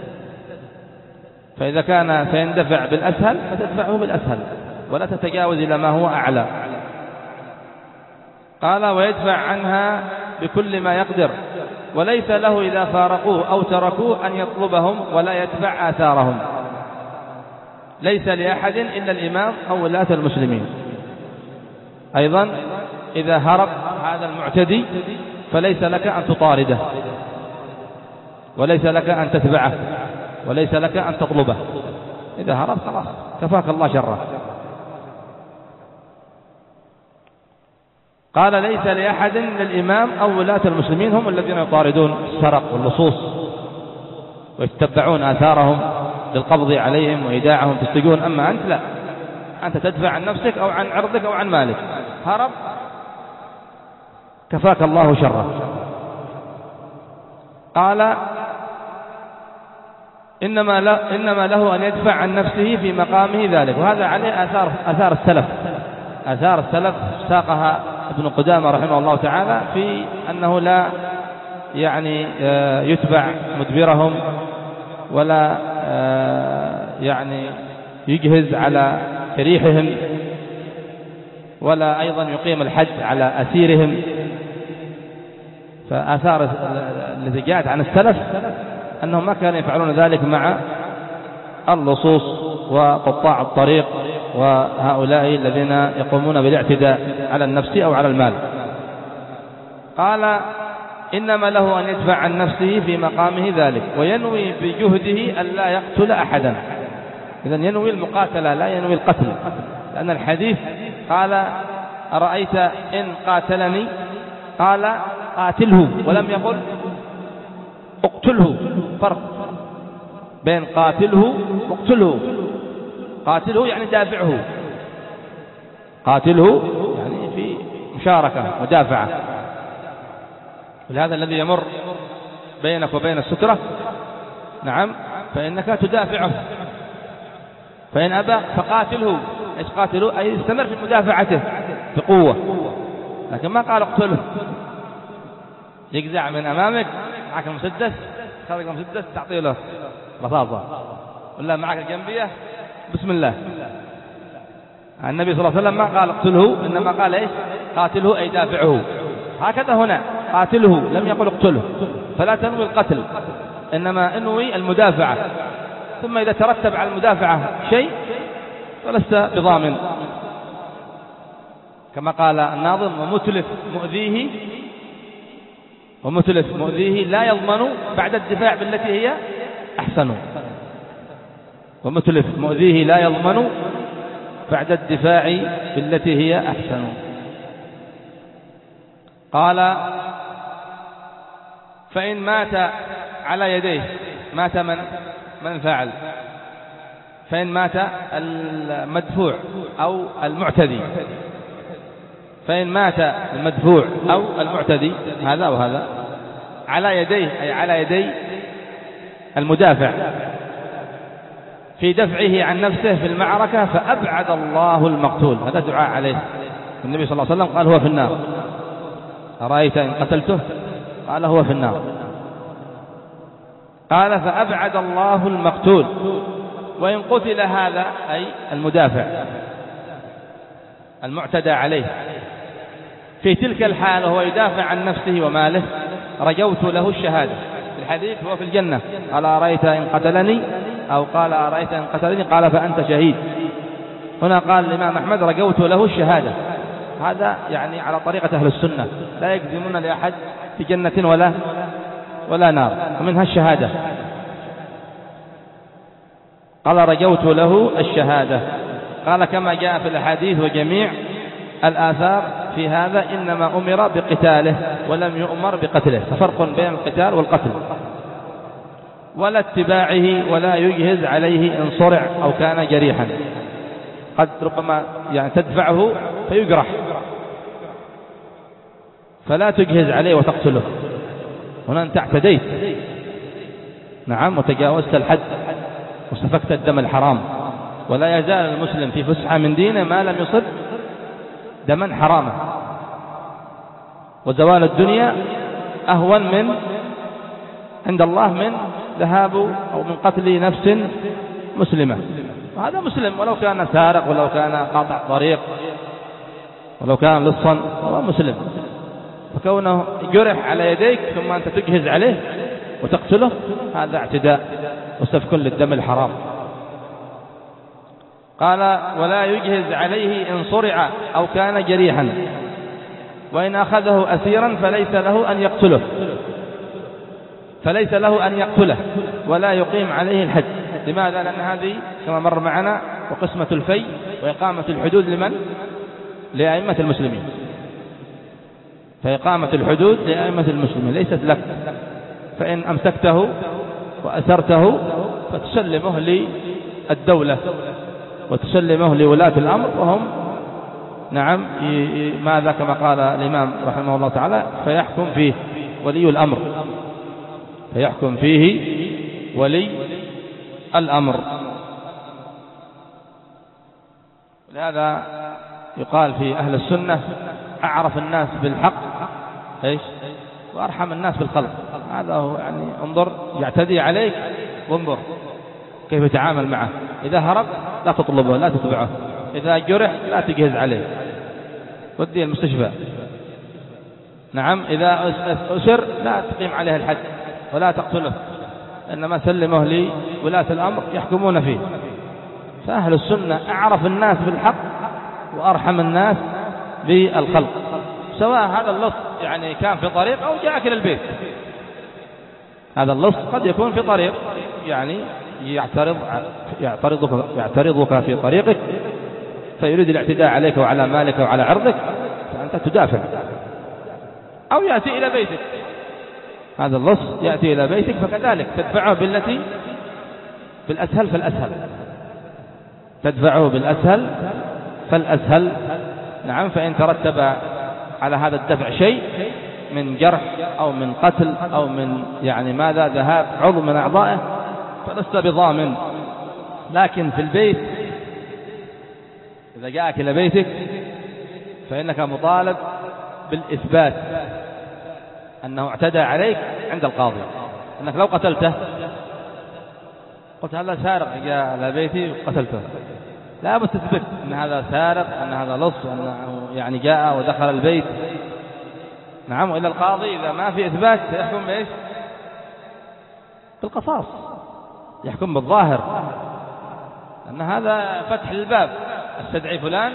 فإذا كان سيندفع بالأسهل فتدفعه بالأسهل ولا تتجاوز إلى ما هو أعلى. قال ويدفع عنها بكل ما يقدر، وليس له إذا فارقوه أو تركوه أن يطلبهم ولا يتبع آثارهم. ليس لأحد إلا الإمام أو ولاة المسلمين. أيضا إذا هرب هذا المعتدي فليس لك أن تطارده، وليس لك أن تتبعه، وليس لك أن تطلبه. إذا هرب خلاص كفاك الله شره. قال ليس لأحد إلا الإمام أو ولاة المسلمين، هم الذين يطاردون السرق واللصوص ويتبعون آثارهم للقبض عليهم وإيداعهم في السجون. أما أنت لا، أنت تدفع عن نفسك أو عن عرضك أو عن مالك. هرب كفاك الله شره. قال إنما له, إنما له أن يدفع عن نفسه في مقامه ذلك. وهذا عليه آثار, آثار السلف آثار السلف ساقها ابن قدامة رحمه الله تعالى في أنه لا يعني يتبع مدبرهم، ولا يعني يجهز على كريحهم، ولا أيضا يقيم الحد على أسيرهم. فآثار التي جاءت عن السلف أنهم ما كانوا يفعلون ذلك مع اللصوص وقطاع الطريق وهؤلاء الذين يقومون بالاعتداء على النفس أو على المال. قال إنما له أن يدفع عن نفسه في مقامه ذلك، وينوي بجهده أن لا يقتل أحدا. إذن ينوي المقاتلة لا ينوي القتل، لأن الحديث قال أرأيت إن قاتلني، قال قاتله ولم يقل اقتله. فرق بين قاتله واقتله. قاتله يعني دافعه، قاتله يعني في مشاركة مدافعة. ولهذا الذي يمر بينك وبين السترة نعم فإنك تدافعه، فإن أبى فقاتله. إيش قاتله؟ أي استمر في مدافعته بقوة، لكن ما قال اقتله. يجزع من أمامك معك المسدس، خذك المسدس تعطيه له رصاصة، ولا معك الجنبية بسم الله. النبي صلى الله عليه وسلم ما قال اقتله، إنما قال إيش؟ قاتله أي دافعه. هكذا هنا قاتله لم يقل اقتله، فلا تنوي القتل إنما انوي المدافعة. ثم إذا ترتب على المدافعة شيء فلست بضامن، كما قال الناظم ومتلف مؤذيه ومتلف مؤذيه لا يضمن بعد الدفاع بالتي هي أحسن. ومتلف مؤذيه لا يضمن بعد الدفاع بالتي هي أحسن. قال فإن مات على يديه، مات من من فعل، فإن مات المدفوع أو المعتدي، فإن مات المدفوع أو المعتدي هذا وهذا على يديه أي على يدي المدافع في دفعه عن نفسه في المعركة، فأبعد الله المقتول. هذا دعاء عليه النبي صلى الله عليه وسلم، قال هو في النار. أرأيت إن قتلته؟ قال هو في النار. قال فأبعد الله المقتول. وإن قتل هذا أي المدافع المعتدى عليه في تلك الحال وهو يدافع عن نفسه وماله، رجوت له الشهادة. في الحديث هو في الجنة. قال أرأيت إن قتلني، أو قال أرأيت إن قتلني، قال فأنت شهيد. هنا قال الإمام أحمد رجوت له الشهادة. هذا يعني على طريقة أهل السنة، لا يجزمون لأحد في جنة ولا ولا نار، ومنها الشهادة. قال رجوت له الشهادة. قال كما جاء في الحديث وجميع الآثار في هذا إنما أمر بقتاله ولم يؤمر بقتله، ففرق بين القتال والقتل. ولا اتباعه ولا يجهز عليه إن صرع أو كان جريحا. قد ربما يعني تدفعه فيجرح، فلا تجهز عليه وتقتله. هنا أنت اعتديت نعم وتجاوزت الحد وسفكت الدم الحرام. ولا يزال المسلم في فسحة من دينه ما لم يصب دما حراما. وزوال الدنيا أهون من عند الله من ذهاب أو من قتل نفس مسلمة. وهذا مسلم ولو كان سارق، ولو كان قاطع طريق، ولو كان لصا، هو مسلم. فكونه جرح على يديك ثم أنت تجهز عليه وتقتله هذا اعتداء وسفك للدم الحرام. قال ولا يجهز عليه إن صرع أو كان جريحا، وإن أخذه أسيرا فليس له أن يقتله فليس له أن يقتله ولا يقيم عليه الحد. لماذا؟ لأن هذه كما مر معنا وقسمة الفي وإقامة الحدود لمن؟ لأئمة المسلمين. فإقامة الحدود لأئمة المسلمين ليست لك، فإن أمسكته وأسرته فتسلمه للدولة وتسلمه لولاة الأمر، وهم نعم ماذا كما قال الإمام رحمه الله تعالى فيحكم فيه ولي الأمر فيحكم فيه ولي الأمر. لهذا يقال في أهل السنة أعرف الناس بالحق إيش وأرحم الناس بالخلق. هذا هو يعني انظر يعتدي عليك وانظر كيف يتعامل معه. إذا هرب لا تطلبه لا تتبعه، إذا جرح لا تجهز عليه وديه المستشفى. نعم إذا أسر لا تقيم عليه الحد ولا تقتله، إنما سلمه لولاة الأمر يحكمون فيه. فأهل السنة أعرف الناس بالحق وأرحم الناس بالخلق، سواء هذا اللص يعني كان في طريق أو جاءك إلى البيت. هذا اللص قد يكون في طريق يعني يعترض يعترضك يعترضك في طريقك فيريد الاعتداء عليك وعلى مالك وعلى عرضك، فأنت تدافع. أو يأتي إلى بيتك، هذا اللص يأتي إلى بيتك فكذلك تدفعه بالتي بالأسهل فالأسهل تدفعه بالأسهل فالأسهل. نعم فإن ترتب على هذا الدفع شيء من جرح أو من قتل أو من يعني ماذا ذهاب عضو من أعضائه فلست بضامن. لكن في البيت إذا جاءك إلى بيتك فإنك مطالب بالإثبات أنه اعتدى عليك عند القاضي. أنك لو قتلته قلت هذا سارق جاء إلى بيتي وقتلته، لا بد تثبت أن هذا سارق أن هذا لص أنه يعني جاء ودخل البيت. نعم وإلى القاضي إذا ما في إثبات يحكم بإيش؟ بالقصاص، يحكم بالظاهر أن هذا فتح الباب. استدعي فلان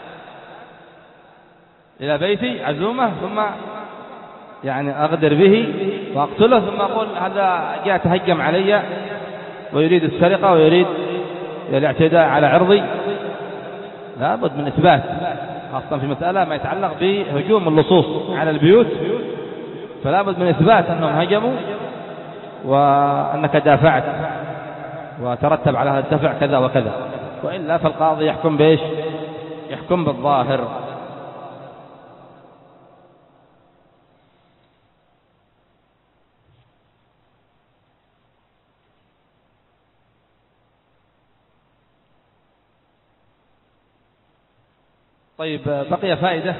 إلى بيتي عزومة ثم يعني أغدر به وأقتله ثم أقول هذا جاء تهجم علي ويريد السرقة ويريد الاعتداء على عرضي. لا بد من إثبات، خاصة في مسألة ما يتعلق بهجوم اللصوص على البيوت، فلا بد من إثبات أنهم هجموا وأنك دافعت وترتب على هذا الدفع كذا وكذا، وإلا فالقاضي يحكم بإيش؟ يحكم بالظاهر. طيب بقي فائدة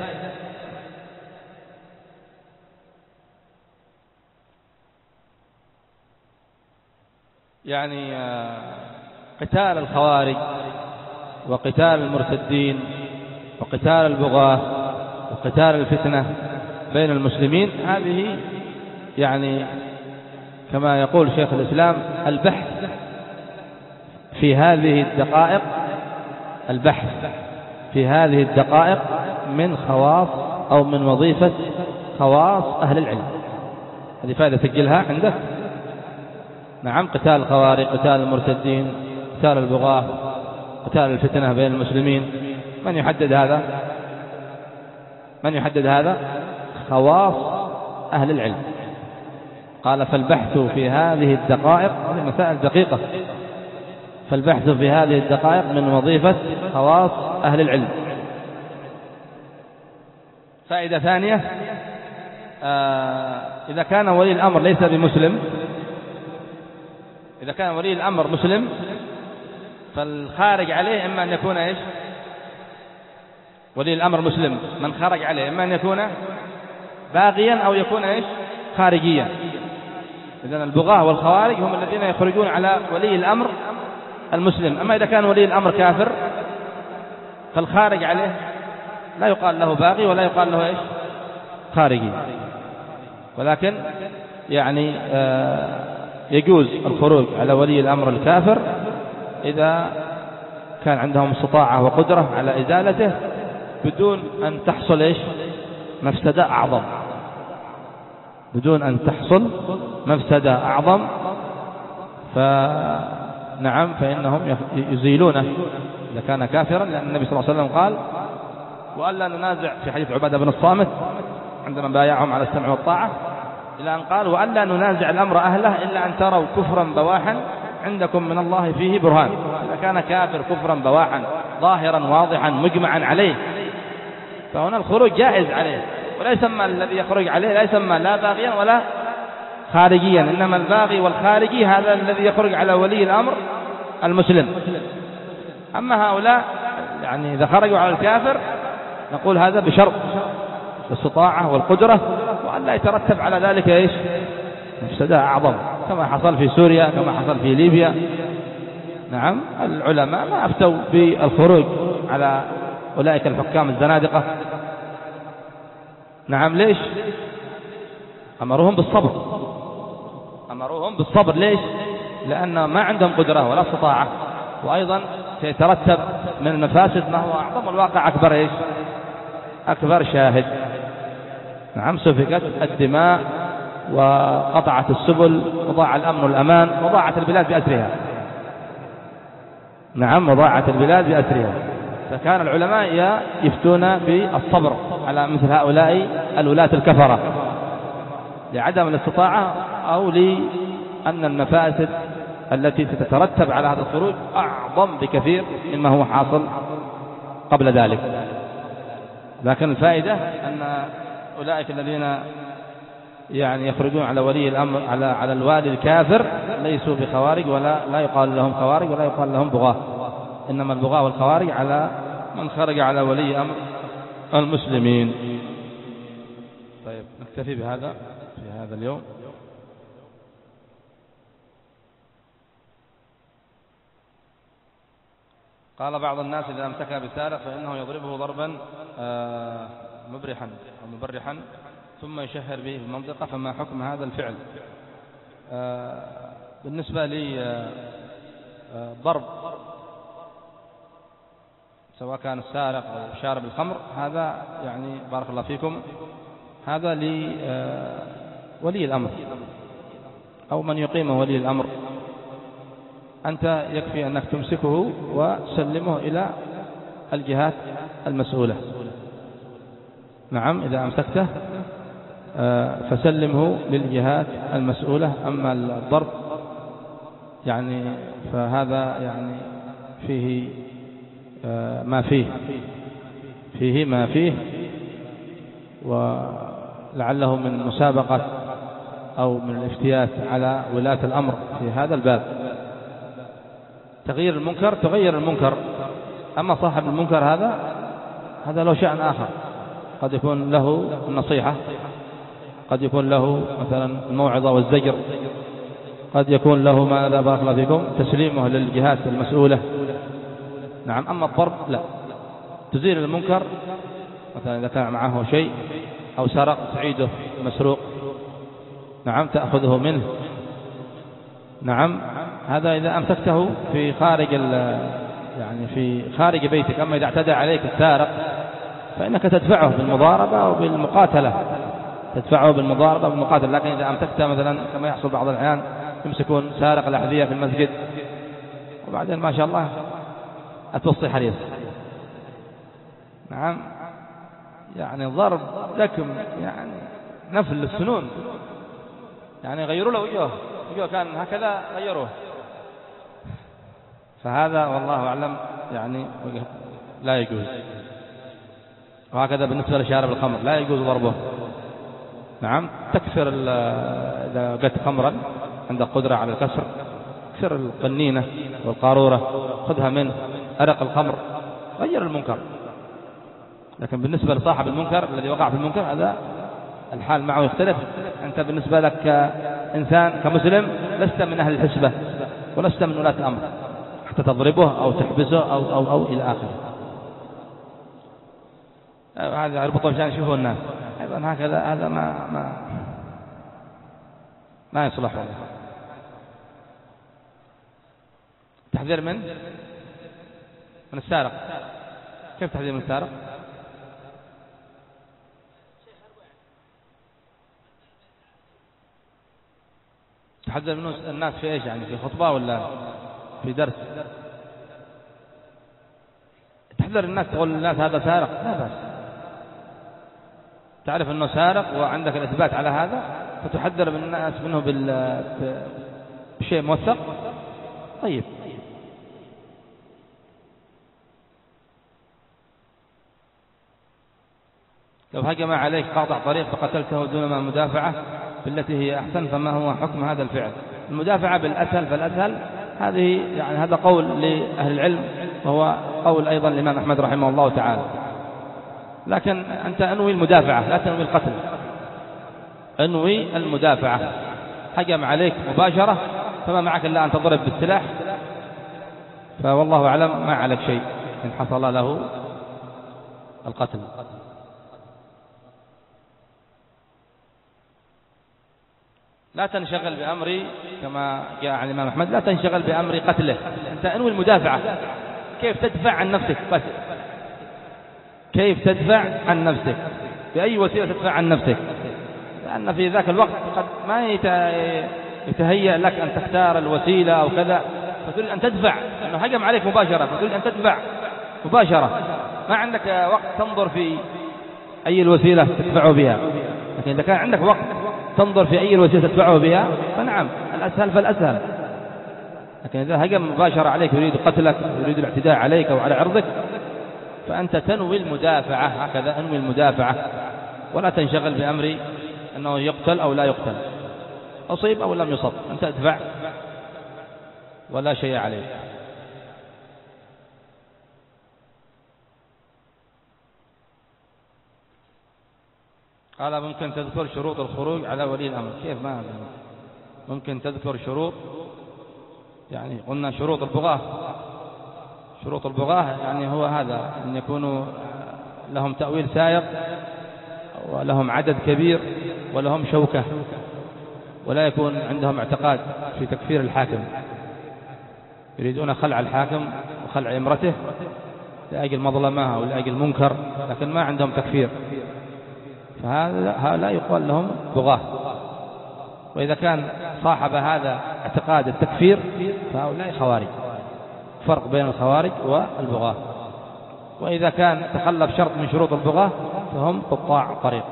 يعني قتال الخوارج وقتال المرتدين وقتال البغاة وقتال الفتنة بين المسلمين، هذه يعني كما يقول شيخ الإسلام البحث في هذه الدقائق البحث في هذه الدقائق من خواص أو من وظيفة خواص أهل العلم. هذه فائدة سجلها عندك. نعم قتال الخوارج قتال المرتدين قتال البغاة قتال الفتنة بين المسلمين، من يحدد هذا؟ من يحدد هذا؟ خواص أهل العلم. قال فالبحث في هذه الدقائق، هذه مسائل دقيقة، فالبحث في هذه الدقائق من وظيفة خواص أهل العلم. فائدة ثانية، آه إذا كان ولي الأمر ليس بمسلم، إذا كان ولي الأمر مسلم فالخارج عليه إما أن يكون إيش؟ ولي الأمر مسلم، من خرج عليه إما أن يكون باغيا أو يكون إيش؟ خارجيا. إذن البغاة والخوارج هم الذين يخرجون على ولي الأمر المسلم. أما إذا كان ولي الأمر كافر فالخارج عليه لا يقال له باغي ولا يقال له إيش؟ خارجي. ولكن يعني يجوز الخروج على ولي الأمر الكافر إذا كان عندهم استطاعة وقدرة على إزالته بدون أن تحصل إيش مفسدة أعظم، بدون أن تحصل مفسدة أعظم. فنعم فإنهم يزيلونه إذا كان كافرا، لأن النبي صلى الله عليه وسلم قال: وألا ننازع، في حديث عبادة بن الصامت عندما بايعهم على السمع والطاعة، إلى أن قال: وألا ننازع الأمر أهله إلا أن تروا كفرا بواحا عندكم من الله فيه برهان. إذا كان كافر كفرا بواحا ظاهرا واضحا مجمعا عليه فهنا الخروج جائز عليه، ولا يسمى الذي يخرج عليه لا يسمى لا باغيا ولا خارجيا، إنما الباغي والخارجي هذا الذي يخرج على ولي الأمر المسلم. أما هؤلاء يعني إذا خرجوا على الكافر نقول هذا بشرط الاستطاعة والقدرة، وأن لا يترتب على ذلك إيش مفسدة أعظم، كما حصل في سوريا، كما حصل في ليبيا. نعم العلماء ما أفتوا بالخروج على أولئك الحكام الزنادقة. نعم ليش؟ أمروهم بالصبر، أمروهم بالصبر. ليش؟ لأن ما عندهم قدرة ولا استطاعة، وأيضا سيترتب من المفاسد ما هو أعظم، الواقع أكبر إيش أكبر شاهد. نعم سفكت الدماء وقطعت السبل وضاع الأمن والأمان وضاعت البلاد بأسرها. نعم وضاعت البلاد بأسرها. فكان العلماء يفتون بالصبر على مثل هؤلاء الولاة الكفرة لعدم الاستطاعة أو لأن المفاسد التي ستترتب على هذا الخروج أعظم بكثير مما هو حاصل قبل ذلك. لكن الفائدة أن أولئك الذين يعني يخرجون على ولي الأمر على على الوالي الكافر ليسوا بخوارج، ولا لا يقال لهم خوارج ولا يقال لهم بغاة، إنما البغاة والخوارج على من خرج على ولي أمر المسلمين. طيب نكتفي بهذا في هذا اليوم. قال بعض الناس إذا امسك بسارق فإنه يضربه ضربا مبرحا أو مبرحا ثم يشهر به في المنطقة، فما حكم هذا الفعل؟ بالنسبة لي ضرب سواء كان السارق أو شارب الخمر هذا يعني بارك الله فيكم هذا لولي الأمر أو من يقيمه ولي الأمر. أنت يكفي أنك تمسكه وسلمه إلى الجهات المسؤولة. نعم إذا أمسكته فسلمه للجهات المسؤولة. أما الضرب يعني فهذا يعني فيه ما فيه فيه ما فيه ولعله من مسابقة أو من الافتيات على ولاة الأمر في هذا الباب. تغيير المنكر تغير المنكر، أما صاحب المنكر هذا هذا له شأن آخر، قد يكون له النصيحة، قد يكون له مثلا الموعظة والزجر، قد يكون له ماذا بارك الله فيكم تسليمه للجهات المسؤولة. نعم أما الضرب لا، تزيل المنكر مثلا إذا كان معه شيء أو سرق تعيده مسروق، نعم تأخذه منه. نعم هذا إذا أمسكته في خارج يعني في خارج بيتك. أما إذا اعتدى عليك السارق فإنك تدفعه بالمضاربة أو بالمقاتلة، تدفعه بالمضاربة بالمقاتلة. لكن إذا أمسكته مثلا كما يحصل بعض الأحيان يمسكون سارق الأحذية في المسجد وبعدين ما شاء الله أتوصي حريص، نعم يعني ضرب لكم يعني نفل للسنون، يعني غيروا له وجهه، وجهه كان هكذا غيروه. فهذا والله أعلم يعني لا يجوز. وهكذا بالنسبة لشارب الخمر لا يجوز ضربه. نعم تكسر إذا وجدت خمرا عندك قدرة على الكسر كسر القنينة والقارورة خذها منه، أرق الخمر، غير المنكر. لكن بالنسبة لصاحب المنكر الذي وقع في المنكر هذا الحال معه يختلف. أنت بالنسبة لك كإنسان كمسلم لست من أهل الحسبة ولست من ولاة الأمر حتى تضربه أو تحبسه أو, أو, أو إلى آخره. هذا يربطه عشان يشوفه الناس. أيضا هكذا هذا ما ما ما يصلح والله. تحذير من من السارق. كيف تحذير من السارق؟ تحذر من الناس في ايش يعني؟ في خطبة ولا في درس؟ تحذر الناس تقول للناس هذا سارق، لا بأس. تعرف انه سارق وعندك الاثبات على هذا فتحذر الناس منه بشيء موثق. طيب لو هجم عليك قاطع طريق فقتلته دون ما مدافعة بالتي هي أحسن فما هو حكم هذا الفعل؟ المدافعة بالأسهل فالأسهل، هذه يعني هذا قول لأهل العلم وهو قول أيضا الإمام أحمد رحمه الله تعالى. لكن أنت أنوي المدافعة لا تنوي القتل، أنوي المدافعة. هجم عليك مباشرة فما معك إلا أن تضرب بالسلاح، فوالله أعلم ما عليك شيء إن حصل له القتل. لا تنشغل بأمري كما جاء عن الإمام أحمد، لا تنشغل بأمر قتله، أنت أنوي المدافعة. كيف تدفع عن نفسك بس، كيف تدفع عن نفسك، بأي وسيلة تدفع عن نفسك، لأن في ذاك الوقت قد ما يتهيأ لك أن تختار الوسيلة أو كذا، فتريد أن تدفع، أنه هجم عليك مباشرة فتريد أن تدفع مباشرة، ما عندك وقت تنظر في أي الوسيلة تدفعه بها. لكن إذا كان عندك وقت تنظر في أي الوسيلة تدفعه بها فنعم الأسهل فالأسهل. لكن إذا هجم مباشرة عليك يريد قتلك يريد الاعتداء عليك أو على عرضك فأنت تنوي المدافعة، هكذا أنوي المدافعة، ولا تنشغل بأمر أنه يقتل أو لا يقتل، أصيب أو لم يصب، أنت ادفع ولا شيء عليك. قال ممكن تذكر شروط الخروج على ولي الأمر؟ كيف ما ممكن تذكر شروط؟ يعني قلنا شروط البغاة، شروط البغاة يعني هو هذا أن يكونوا لهم تأويل سائق ولهم عدد كبير ولهم شوكة، ولا يكون عندهم اعتقاد في تكفير الحاكم، يريدون خلع الحاكم وخلع امرته لأجل مظلمها أو لأجل منكر، لكن ما عندهم تكفير، فهذا لا يقال لهم بغاة. وإذا كان صاحب هذا اعتقاد التكفير فهؤلاء خوارج، فرق بين الخوارج والبغاة. وإذا كان تخلف شرط من شروط البغاة فهم قطاع طريق.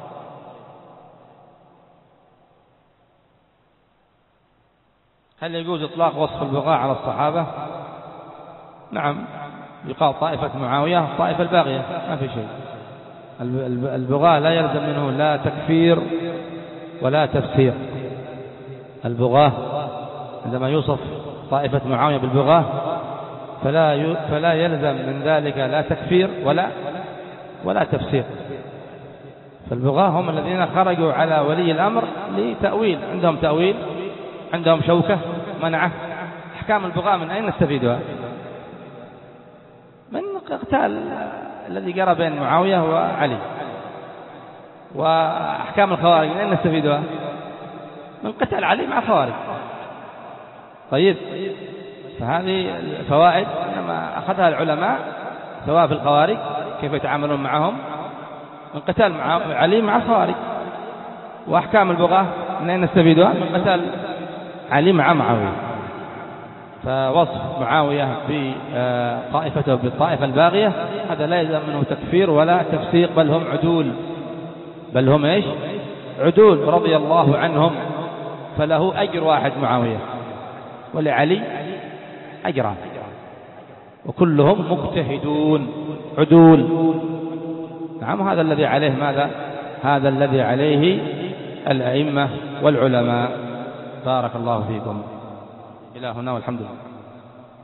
هل يجوز إطلاق وصف البغاة على الصحابة؟ نعم، يقال طائفة معاوية الطائفة الباغية، ما في شيء. البغاة لا يلزم منه لا تكفير ولا تفسير. البغاة عندما يوصف طائفة معاوية بالبغاة فلا فلا يلزم من ذلك لا تكفير ولا ولا تفسير. فالبغاة هم الذين خرجوا على ولي الأمر لتأويل، عندهم تأويل، عندهم شوكة منعه. أحكام البغاة من أين نستفيدها؟ من قتال الذي جرى بين معاوية وعلي. وأحكام الخوارج من أين نستفيدها؟ من قتال علي مع الخوارج. طيب، فهذه الفوائد إنما أخذها العلماء سواء في الخوارج كيف يتعاملون معهم، من قتال مع علي مع الخوارج. وأحكام البغاة من أين نستفيدها؟ من قتال علي مع معاوية. فوصف معاوية بطائفته بالطائفة الباغية هذا لا يلزم منه تكفير ولا تفسيق، بل هم عدول، بل هم إيش؟ عدول رضي الله عنهم، فله أجر واحد معاوية، ولعلي أجران، وكلهم مجتهدون عدول. نعم، هذا الذي عليه ماذا؟ هذا الذي عليه الأئمة والعلماء. بارك الله فيكم. إلى هنا والحمد لله.